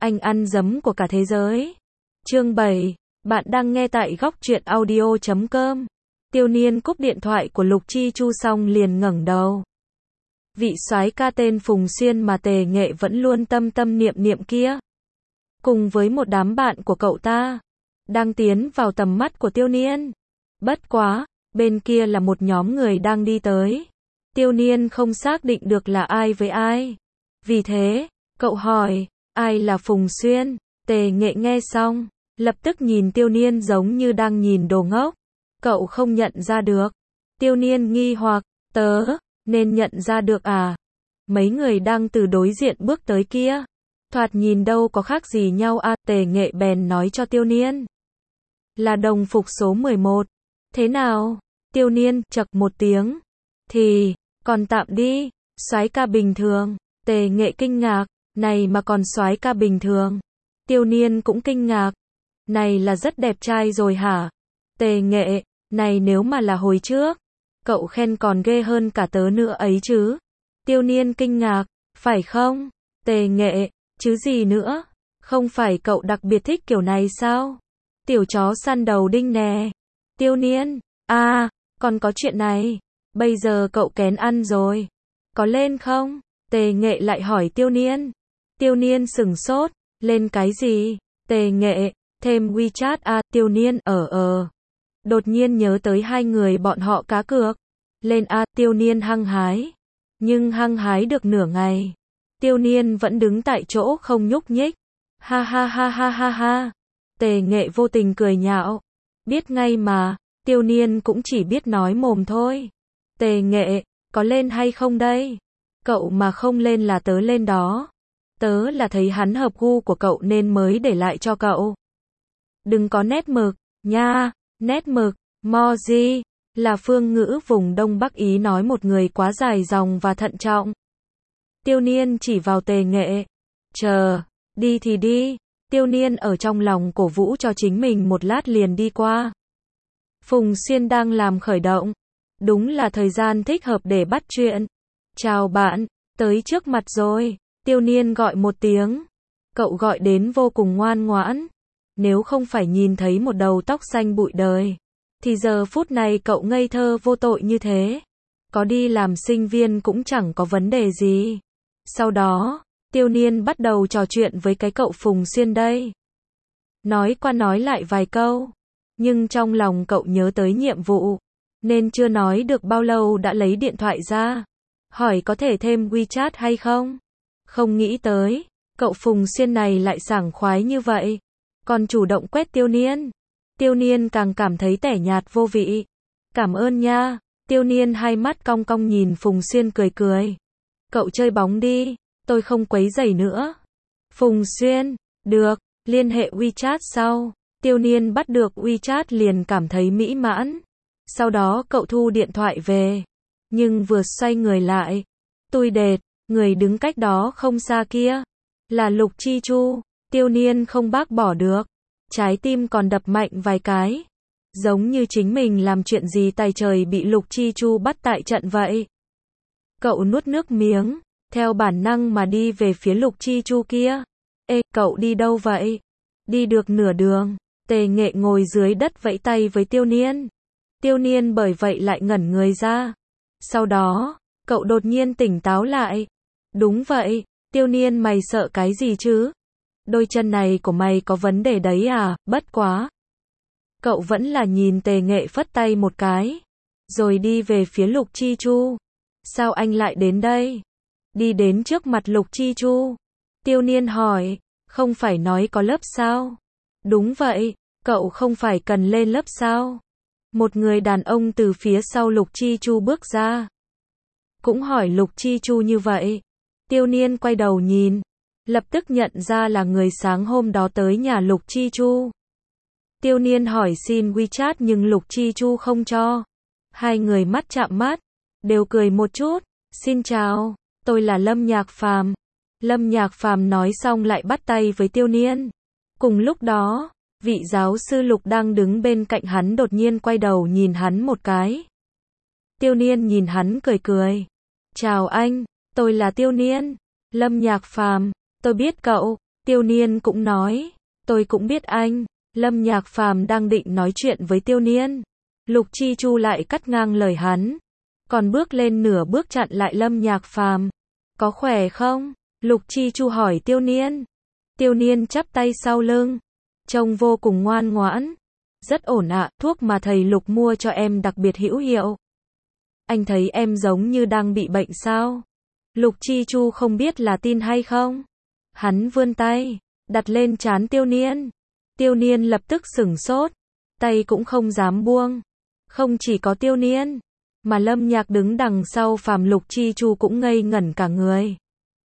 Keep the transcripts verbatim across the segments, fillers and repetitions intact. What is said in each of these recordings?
anh ăn dấm của cả thế giới. Chương bảy, bạn đang nghe tại góc truyện audio chấm com. Tiêu Niên cúp điện thoại của Lục Chi Chu xong liền ngẩng đầu. Vị soái ca tên Phùng Xuyên mà Tề Nghệ vẫn luôn tâm tâm niệm niệm kia, cùng với một đám bạn của cậu ta, đang tiến vào tầm mắt của Tiêu Niên. Bất quá, bên kia là một nhóm người đang đi tới. Tiêu Niên không xác định được là ai với ai. Vì thế, cậu hỏi, ai là Phùng Xuyên? Tề Nghệ nghe xong, lập tức nhìn Tiêu Niên giống như đang nhìn đồ ngốc. Cậu không nhận ra được. Tiêu Niên nghi hoặc, tớ, nên nhận ra được à? Mấy người đang từ đối diện bước tới kia, thoạt nhìn đâu có khác gì nhau à? Tề Nghệ bèn nói cho Tiêu Niên, là đồng phục số mười một. Thế nào? Tiêu Niên chậc một tiếng. Thì, còn tạm đi, soái ca bình thường. Tề Nghệ kinh ngạc, này mà còn soái ca bình thường. Tiêu Niên cũng kinh ngạc, này là rất đẹp trai rồi hả? Tề Nghệ, này nếu mà là hồi trước, cậu khen còn ghê hơn cả tớ nữa ấy chứ. Tiêu Niên kinh ngạc, phải không? Tề Nghệ, chứ gì nữa? Không phải cậu đặc biệt thích kiểu này sao? Tiểu chó săn đầu đinh nè. Tiêu Niên, à, còn có chuyện này. Bây giờ cậu kén ăn rồi, có lên không? Tề Nghệ lại hỏi Tiêu Niên. Tiêu Niên sửng sốt, lên cái gì? Tề Nghệ, thêm WeChat à? Tiêu Niên ở ờ. Đột nhiên nhớ tới hai người bọn họ cá cược. Lên à? Tiêu Niên hăng hái. Nhưng hăng hái được nửa ngày, Tiêu Niên vẫn đứng tại chỗ không nhúc nhích. Ha ha ha ha ha ha. Tề Nghệ vô tình cười nhạo. Biết ngay mà, Tiêu Niên cũng chỉ biết nói mồm thôi. Tề Nghệ, có lên hay không đây? Cậu mà không lên là tớ lên đó. Tớ là thấy hắn hợp gu của cậu nên mới để lại cho cậu. Đừng có nét mực, nha. Nét mực, Moji, là phương ngữ vùng Đông Bắc Ý nói một người quá dài dòng và thận trọng. Tiêu Niên chỉ vào Tề Nghệ. Chờ, đi thì đi. Tiêu Niên ở trong lòng cổ vũ cho chính mình một lát liền đi qua. Phùng Xuyên đang làm khởi động. Đúng là thời gian thích hợp để bắt chuyện. Chào bạn, tới trước mặt rồi. Tiêu Niên gọi một tiếng. Cậu gọi đến vô cùng ngoan ngoãn. Nếu không phải nhìn thấy một đầu tóc xanh bụi đời, thì giờ phút này cậu ngây thơ vô tội như thế. Có đi làm sinh viên cũng chẳng có vấn đề gì. Sau đó, Tiêu Niên bắt đầu trò chuyện với cái cậu Phùng Xuyên đây. Nói qua nói lại vài câu. Nhưng trong lòng cậu nhớ tới nhiệm vụ, nên chưa nói được bao lâu đã lấy điện thoại ra. Hỏi có thể thêm WeChat hay không? Không nghĩ tới, cậu Phùng Xuyên này lại sảng khoái như vậy. Còn chủ động quét Tiêu Niên. Tiêu Niên càng cảm thấy tẻ nhạt vô vị. Cảm ơn nha. Tiêu Niên hai mắt cong cong nhìn Phùng Xuyên cười cười. Cậu chơi bóng đi, tôi không quấy rầy nữa. Phùng Xuyên, được, liên hệ WeChat sau. Tiêu Niên bắt được WeChat liền cảm thấy mỹ mãn. Sau đó cậu thu điện thoại về. Nhưng vừa xoay người lại, tui đệt, người đứng cách đó không xa kia là Lục Chi Chu. Tiêu Niên không bác bỏ được. Trái tim còn đập mạnh vài cái. Giống như chính mình làm chuyện gì tài trời bị Lục Chi Chu bắt tại trận vậy. Cậu nuốt nước miếng, theo bản năng mà đi về phía Lục Chi Chu kia. Ê, cậu đi đâu vậy? Đi được nửa đường, Tề Nghệ ngồi dưới đất vẫy tay với Tiêu Niên. Tiêu Niên bởi vậy lại ngẩn người ra. Sau đó, cậu đột nhiên tỉnh táo lại. Đúng vậy, Tiêu Niên mày sợ cái gì chứ? Đôi chân này của mày có vấn đề đấy à? Bất quá. Cậu vẫn là nhìn Tề Nghệ phất tay một cái, rồi đi về phía Lục Chi Chu. Sao anh lại đến đây? Đi đến trước mặt Lục Chi Chu. Tiêu Niên hỏi, không phải nói có lớp sao? Đúng vậy, cậu không phải cần lên lớp sao? Một người đàn ông từ phía sau Lục Chi Chu bước ra. Cũng hỏi Lục Chi Chu như vậy. Tiêu Niên quay đầu nhìn, lập tức nhận ra là người sáng hôm đó tới nhà Lục Chi Chu. Tiêu Niên hỏi xin WeChat nhưng Lục Chi Chu không cho. Hai người mắt chạm mắt, đều cười một chút. Xin chào, tôi là Lâm Nhạc Phàm. Lâm Nhạc Phàm nói xong lại bắt tay với Tiêu Niên. Cùng lúc đó, vị giáo sư Lục đang đứng bên cạnh hắn đột nhiên quay đầu nhìn hắn một cái. Tiêu Niên nhìn hắn cười cười. Chào anh, tôi là Tiêu Niên. Lâm Nhạc Phàm, tôi biết cậu. Tiêu Niên cũng nói, tôi cũng biết anh. Lâm Nhạc Phàm đang định nói chuyện với Tiêu Niên. Lục Chi Chu lại cắt ngang lời hắn. Còn bước lên nửa bước chặn lại Lâm Nhạc Phàm. Có khỏe không? Lục Chi Chu hỏi Tiêu Niên. Tiêu Niên chắp tay sau lưng. Trông vô cùng ngoan ngoãn. Rất ổn ạ, thuốc mà thầy Lục mua cho em đặc biệt hữu hiệu. Anh thấy em giống như đang bị bệnh sao? Lục Chi Chu không biết là tin hay không. Hắn vươn tay, đặt lên trán Tiêu Niên. Tiêu Niên lập tức sửng sốt. Tay cũng không dám buông. Không chỉ có Tiêu Niên, mà Lâm Nhạc đứng đằng sau Phàm Lục Chi Chu cũng ngây ngẩn cả người.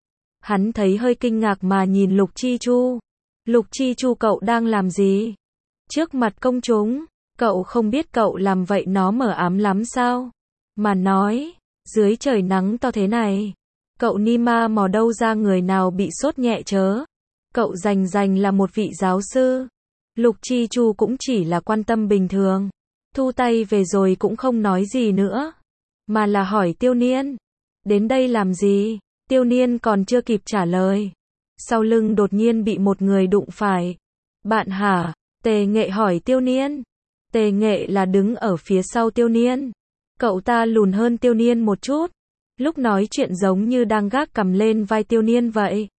Hắn thấy hơi kinh ngạc mà nhìn Lục Chi Chu. Lục Chi Chu, cậu đang làm gì? Trước mặt công chúng, cậu không biết cậu làm vậy nó mờ ám lắm sao? Mà nói, dưới trời nắng to thế này, cậu ni ma mò đâu ra người nào bị sốt nhẹ chớ? Cậu rành rành là một vị giáo sư. Lục Chi Chu cũng chỉ là quan tâm bình thường. Thu tay về rồi cũng không nói gì nữa. Mà là hỏi Tiêu Niên. Đến đây làm gì? Tiêu Niên còn chưa kịp trả lời. Sau lưng đột nhiên bị một người đụng phải. Bạn hả? Tề Nghệ hỏi Tiêu Niên. Tề Nghệ là đứng ở phía sau Tiêu Niên. Cậu ta lùn hơn Tiêu Niên một chút. Lúc nói chuyện giống như đang gác cằm lên vai Tiêu Niên vậy.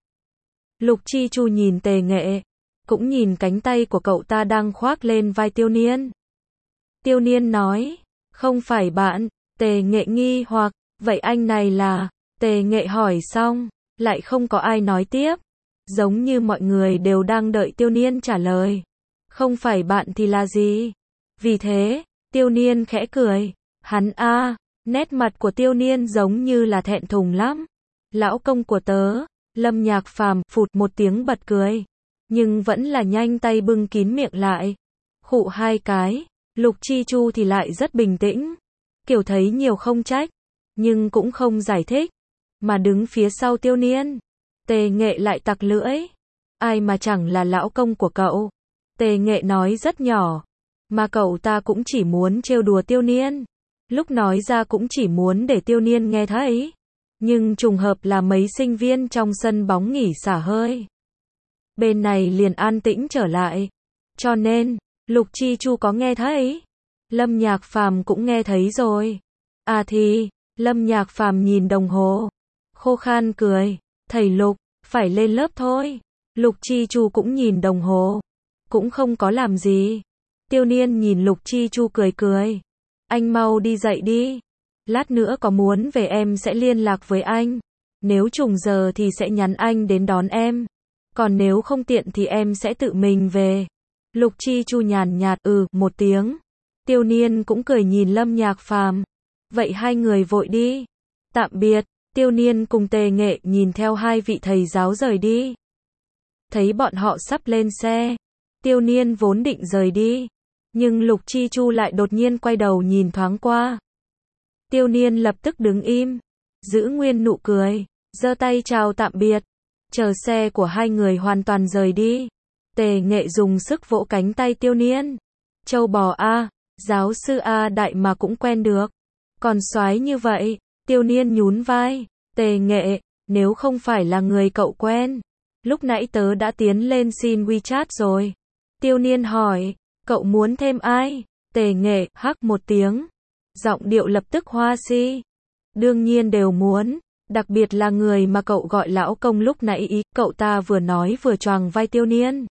Lục Chi Chu nhìn Tề Nghệ. Cũng nhìn cánh tay của cậu ta đang khoác lên vai Tiêu Niên. Tiêu Niên nói. Không phải bạn. Tề Nghệ nghi hoặc. Vậy anh này là? Tề Nghệ hỏi xong. Lại không có ai nói tiếp. Giống như mọi người đều đang đợi Tiêu Niên trả lời. Không phải bạn thì là gì? Vì thế, Tiêu Niên khẽ cười. Hắn a, à, nét mặt của Tiêu Niên giống như là thẹn thùng lắm. Lão công của tớ, Lâm Nhạc Phàm phụt một tiếng bật cười. Nhưng vẫn là nhanh tay bưng kín miệng lại. Khụ hai cái, Lục Chi Chu thì lại rất bình tĩnh. Kiểu thấy nhiều không trách, nhưng cũng không giải thích. Mà đứng phía sau Tiêu Niên. Tề Nghệ lại tặc lưỡi. Ai mà chẳng là lão công của cậu. Tề Nghệ nói rất nhỏ. Mà cậu ta cũng chỉ muốn trêu đùa Tiêu Niên. Lúc nói ra cũng chỉ muốn để Tiêu Niên nghe thấy. Nhưng trùng hợp là mấy sinh viên trong sân bóng nghỉ xả hơi. Bên này liền an tĩnh trở lại. Cho nên, Lục Chi Chu có nghe thấy. Lâm Nhạc Phàm cũng nghe thấy rồi. À thì, Lâm Nhạc Phàm nhìn đồng hồ. Khô khan cười. Thầy Lục, phải lên lớp thôi. Lục Chi Chu cũng nhìn đồng hồ. Cũng không có làm gì. Tiêu Niên nhìn Lục Chi Chu cười cười. Anh mau đi dậy đi. Lát nữa có muốn về em sẽ liên lạc với anh. Nếu trùng giờ thì sẽ nhắn anh đến đón em. Còn nếu không tiện thì em sẽ tự mình về. Lục Chi Chu nhàn nhạt ừ một tiếng. Tiêu Niên cũng cười nhìn Lâm Nhạc Phàm. Vậy hai người vội đi. Tạm biệt. Tiêu Niên cùng Tề Nghệ nhìn theo hai vị thầy giáo rời đi. Thấy bọn họ sắp lên xe. Tiêu Niên vốn định rời đi. Nhưng Lục Chi Chu lại đột nhiên quay đầu nhìn thoáng qua. Tiêu Niên lập tức đứng im. Giữ nguyên nụ cười. Giơ tay chào tạm biệt. Chờ xe của hai người hoàn toàn rời đi. Tề Nghệ dùng sức vỗ cánh tay Tiêu Niên. Châu bò a, giáo sư A Đại mà cũng quen được. Còn soái như vậy. Tiêu Niên nhún vai. Tề Nghệ, nếu không phải là người cậu quen. Lúc nãy tớ đã tiến lên xin WeChat rồi. Tiêu Niên hỏi. Cậu muốn thêm ai? Tề Nghệ hắc một tiếng. Giọng điệu lập tức hoa si. Đương nhiên đều muốn. Đặc biệt là người mà cậu gọi lão công lúc nãy ý. Cậu ta vừa nói vừa choàng vai Tiêu Niên.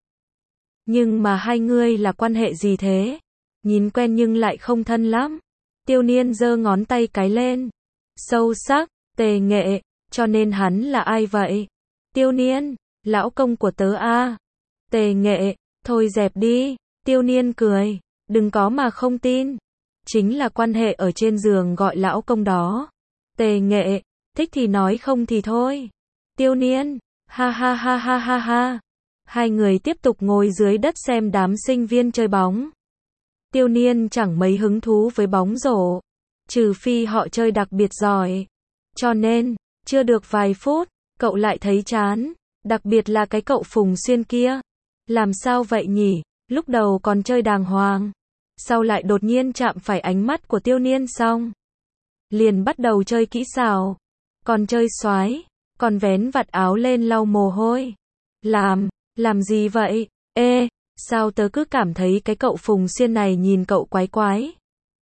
Nhưng mà hai người là quan hệ gì thế? Nhìn quen nhưng lại không thân lắm. Tiêu Niên giơ ngón tay cái lên. Sâu sắc. Tề Nghệ. Cho nên hắn là ai vậy? Tiêu Niên. Lão công của tớ a. Tề Nghệ. Thôi dẹp đi. Tiêu Niên cười. Đừng có mà không tin. Chính là quan hệ ở trên giường gọi lão công đó. Tề Nghệ. Thích thì nói không thì thôi. Tiêu Niên. Ha ha ha ha ha ha. Hai người tiếp tục ngồi dưới đất xem đám sinh viên chơi bóng. Tiêu Niên chẳng mấy hứng thú với bóng rổ. Trừ phi họ chơi đặc biệt giỏi. Cho nên, chưa được vài phút, cậu lại thấy chán. Đặc biệt là cái cậu Phùng Xuyên kia. Làm sao vậy nhỉ? Lúc đầu còn chơi đàng hoàng. Sau lại đột nhiên chạm phải ánh mắt của Tiêu Niên xong. Liền bắt đầu chơi kỹ xảo. Còn chơi xoái. Còn vén vạt áo lên lau mồ hôi. Làm. Làm gì vậy? Ê, sao tớ cứ cảm thấy cái cậu Phùng Xuyên này nhìn cậu quái quái.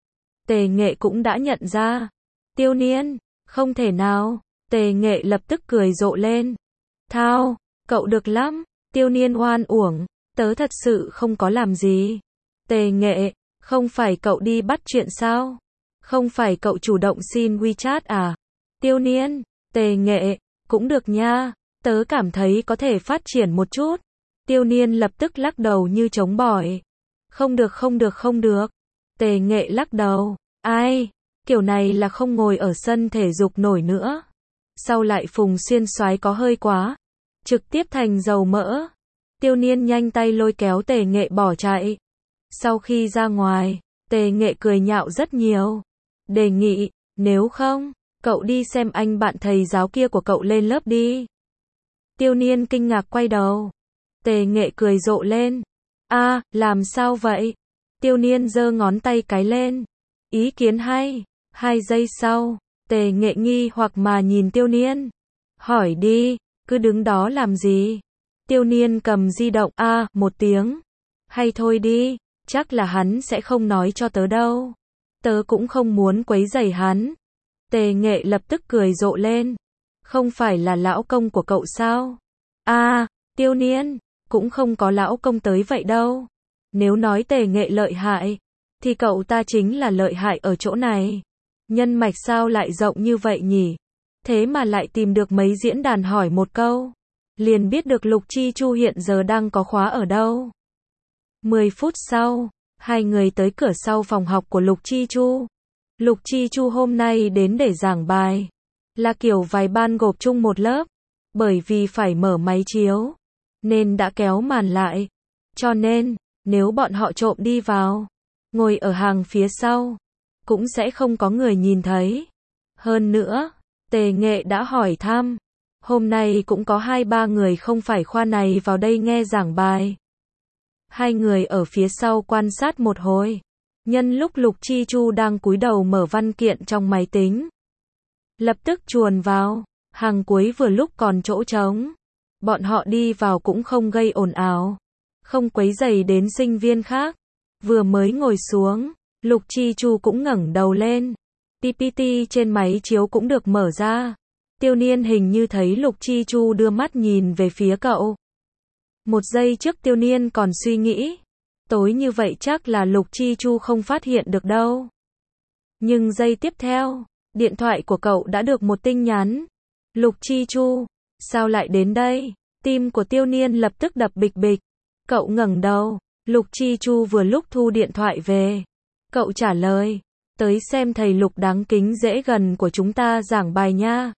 Tề Nghệ cũng đã nhận ra. Tiêu Niên, không thể nào. Tề Nghệ lập tức cười rộ lên. Thao, cậu được lắm. Tiêu Niên oan uổng, tớ thật sự không có làm gì. Tề Nghệ, không phải cậu đi bắt chuyện sao? Không phải cậu chủ động xin WeChat à? Tiêu Niên, Tề Nghệ, cũng được nha, tớ cảm thấy có thể phát triển một chút. Tiêu Niên lập tức lắc đầu như chống bỏi. Không được không được không được. Tề Nghệ lắc đầu. Ai, kiểu này là không ngồi ở sân thể dục nổi nữa. Sau lại Phùng Xuyên soái có hơi quá. Trực tiếp thành dầu mỡ. Tiêu Niên nhanh tay lôi kéo Tề Nghệ bỏ chạy. Sau khi ra ngoài, Tề Nghệ cười nhạo rất nhiều. Đề nghị, nếu không, cậu đi xem anh bạn thầy giáo kia của cậu lên lớp đi. Tiêu Niên kinh ngạc quay đầu. Tề Nghệ cười rộ lên. A, à, làm sao vậy? Tiêu Niên giơ ngón tay cái lên. Ý kiến hay. Hai giây sau, Tề Nghệ nghi hoặc mà nhìn Tiêu Niên. Hỏi đi, cứ đứng đó làm gì? Tiêu Niên cầm di động. A, à, một tiếng. Hay thôi đi, chắc là hắn sẽ không nói cho tớ đâu. Tớ cũng không muốn quấy rầy hắn. Tề Nghệ lập tức cười rộ lên. Không phải là lão công của cậu sao? A, à, Tiêu Niên, cũng không có lão công tới vậy đâu. Nếu nói Tề Nghệ lợi hại, thì cậu ta chính là lợi hại ở chỗ này. Nhân mạch sao lại rộng như vậy nhỉ? Thế mà lại tìm được mấy diễn đàn hỏi một câu. Liền biết được Lục Chi Chu hiện giờ đang có khóa ở đâu. mười phút sau, hai người tới cửa sau phòng học của Lục Chi Chu. Lục Chi Chu hôm nay đến để giảng bài. Là kiểu vài ban gộp chung một lớp. Bởi vì phải mở máy chiếu, nên đã kéo màn lại. Cho nên, nếu bọn họ trộm đi vào, ngồi ở hàng phía sau, cũng sẽ không có người nhìn thấy. Hơn nữa, Tề Nghệ đã hỏi thăm. Hôm nay cũng có hai ba người không phải khoa này vào đây nghe giảng bài. Hai người ở phía sau quan sát một hồi. Nhân lúc Lục Chi Chu đang cúi đầu mở văn kiện trong máy tính, lập tức chuồn vào. Hàng cuối vừa lúc còn chỗ trống. Bọn họ đi vào cũng không gây ồn ào, không quấy rầy đến sinh viên khác. Vừa mới ngồi xuống, Lục Chi Chu cũng ngẩng đầu lên. pê pê tê trên máy chiếu cũng được mở ra. Tiêu Niên hình như thấy Lục Chi Chu đưa mắt nhìn về phía cậu. Một giây trước Tiêu Niên còn suy nghĩ, tối như vậy chắc là Lục Chi Chu không phát hiện được đâu. Nhưng giây tiếp theo, điện thoại của cậu đã được một tin nhắn. Lục Chi Chu, sao lại đến đây? Tim của Tiêu Niên lập tức đập bịch bịch. Cậu ngẩng đầu, Lục Chi Chu vừa lúc thu điện thoại về. Cậu trả lời, tới xem thầy Lục đáng kính dễ gần của chúng ta giảng bài nha.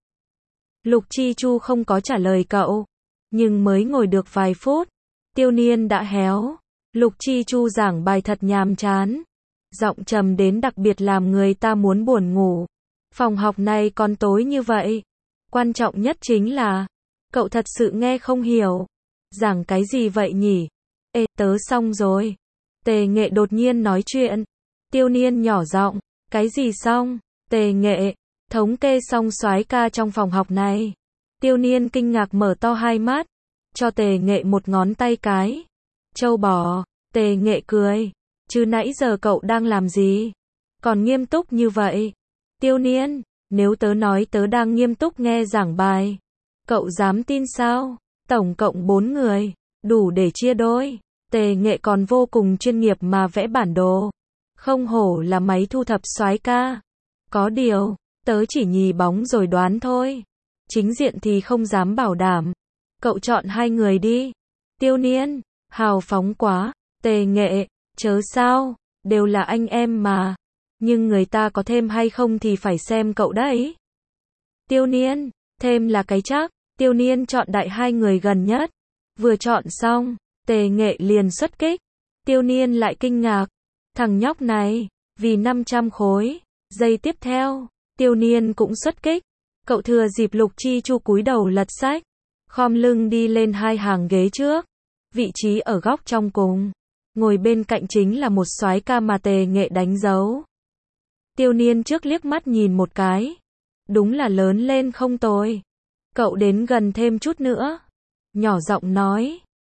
Lục Chi Chu không có trả lời cậu, nhưng mới ngồi được vài phút, Tiêu Niên đã héo. Lục Chi Chu giảng bài thật nhàm chán, giọng trầm đến đặc biệt làm người ta muốn buồn ngủ. Phòng học này còn tối như vậy. Quan trọng nhất chính là, cậu thật sự nghe không hiểu. Giảng cái gì vậy nhỉ? Ê, tớ xong rồi. Tề Nghệ đột nhiên nói chuyện. Tiêu Niên nhỏ giọng, cái gì xong? Tề Nghệ, thống kê xong soái ca trong phòng học này. Tiêu Niên kinh ngạc mở to hai mắt, cho Tề Nghệ một ngón tay cái. Châu bò. Tề Nghệ cười, chứ nãy giờ cậu đang làm gì? Còn nghiêm túc như vậy. Tiêu Niên, nếu tớ nói tớ đang nghiêm túc nghe giảng bài, cậu dám tin sao? Tổng cộng bốn người, đủ để chia đôi. Tề Nghệ còn vô cùng chuyên nghiệp mà vẽ bản đồ. Không hổ là máy thu thập soái ca. Có điều, tớ chỉ nhì bóng rồi đoán thôi. Chính diện thì không dám bảo đảm. Cậu chọn hai người đi. Tiêu Niên, hào phóng quá. Tề Nghệ, chớ sao, đều là anh em mà. Nhưng người ta có thêm hay không thì phải xem cậu đấy. Tiêu Niên, thêm là cái chắc. Tiêu Niên chọn đại hai người gần nhất. Vừa chọn xong, Tề Nghệ liền xuất kích. Tiêu Niên lại kinh ngạc. Thằng nhóc này, vì năm trăm khối. Giây tiếp theo, Tiêu Niên cũng xuất kích. Cậu thừa dịp Lục Chi Chu cúi đầu lật sách, khom lưng đi lên hai hàng ghế trước. Vị trí ở góc trong cùng. Ngồi bên cạnh chính là một soái ca mà Tề Nghệ đánh dấu. Tiêu Niên trước liếc mắt nhìn một cái. Đúng là lớn lên không tồi. Cậu đến gần thêm chút nữa. Nhỏ giọng nói.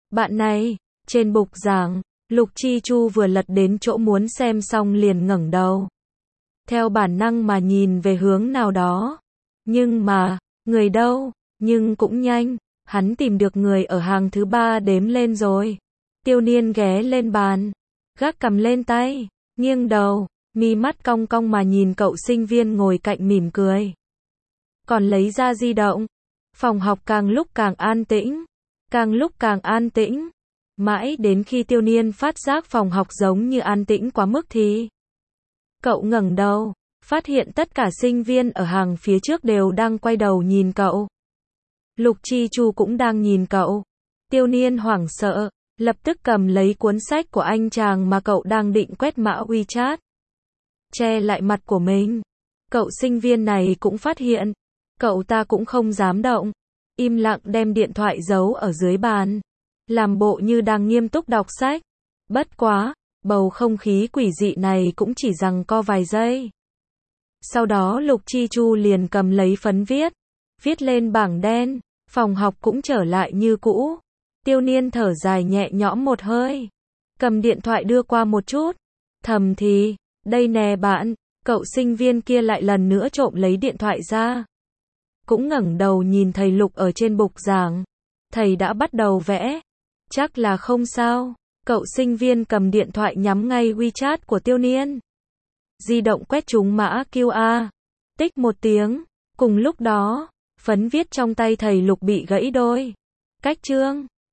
Bạn này, trên bục giảng, Lục Chi Chu vừa lật đến chỗ muốn xem xong liền ngẩng đầu. Theo bản năng mà nhìn về hướng nào đó. Nhưng mà, người đâu? Nhưng cũng nhanh, hắn tìm được người ở hàng thứ ba đếm lên rồi. Tiêu Niên ghé lên bàn, gác cầm lên tay, nghiêng đầu, mi mắt cong cong mà nhìn cậu sinh viên ngồi cạnh mỉm cười. Còn lấy ra di động. Phòng học càng lúc càng an tĩnh, càng lúc càng an tĩnh. Mãi đến khi Tiêu Niên phát giác phòng học giống như an tĩnh quá mức thì cậu ngẩng đầu, phát hiện tất cả sinh viên ở hàng phía trước đều đang quay đầu nhìn cậu. Lục Chi Chu cũng đang nhìn cậu. Tiêu Niên hoảng sợ, lập tức cầm lấy cuốn sách của anh chàng mà cậu đang định quét mã WeChat. Che lại mặt của mình. Cậu sinh viên này cũng phát hiện. Cậu ta cũng không dám động. Im lặng đem điện thoại giấu ở dưới bàn. Làm bộ như đang nghiêm túc đọc sách. Bất quá, bầu không khí quỷ dị này cũng chỉ giằng co vài giây. Sau đó Lục Chi Chu liền cầm lấy phấn viết. Viết lên bảng đen. Phòng học cũng trở lại như cũ. Tiêu Niên thở dài nhẹ nhõm một hơi. Cầm điện thoại đưa qua một chút. Thầm thì, đây nè bạn. Cậu sinh viên kia lại lần nữa trộm lấy điện thoại ra. Cũng ngẩng đầu nhìn thầy Lục ở trên bục giảng. Thầy đã bắt đầu vẽ. Chắc là không sao. Cậu sinh viên cầm điện thoại nhắm ngay WeChat của Tiêu Niên. Di động quét trúng mã quy rờ. Tích một tiếng. Cùng lúc đó, phấn viết trong tay thầy Lục bị gãy đôi. Cách chương.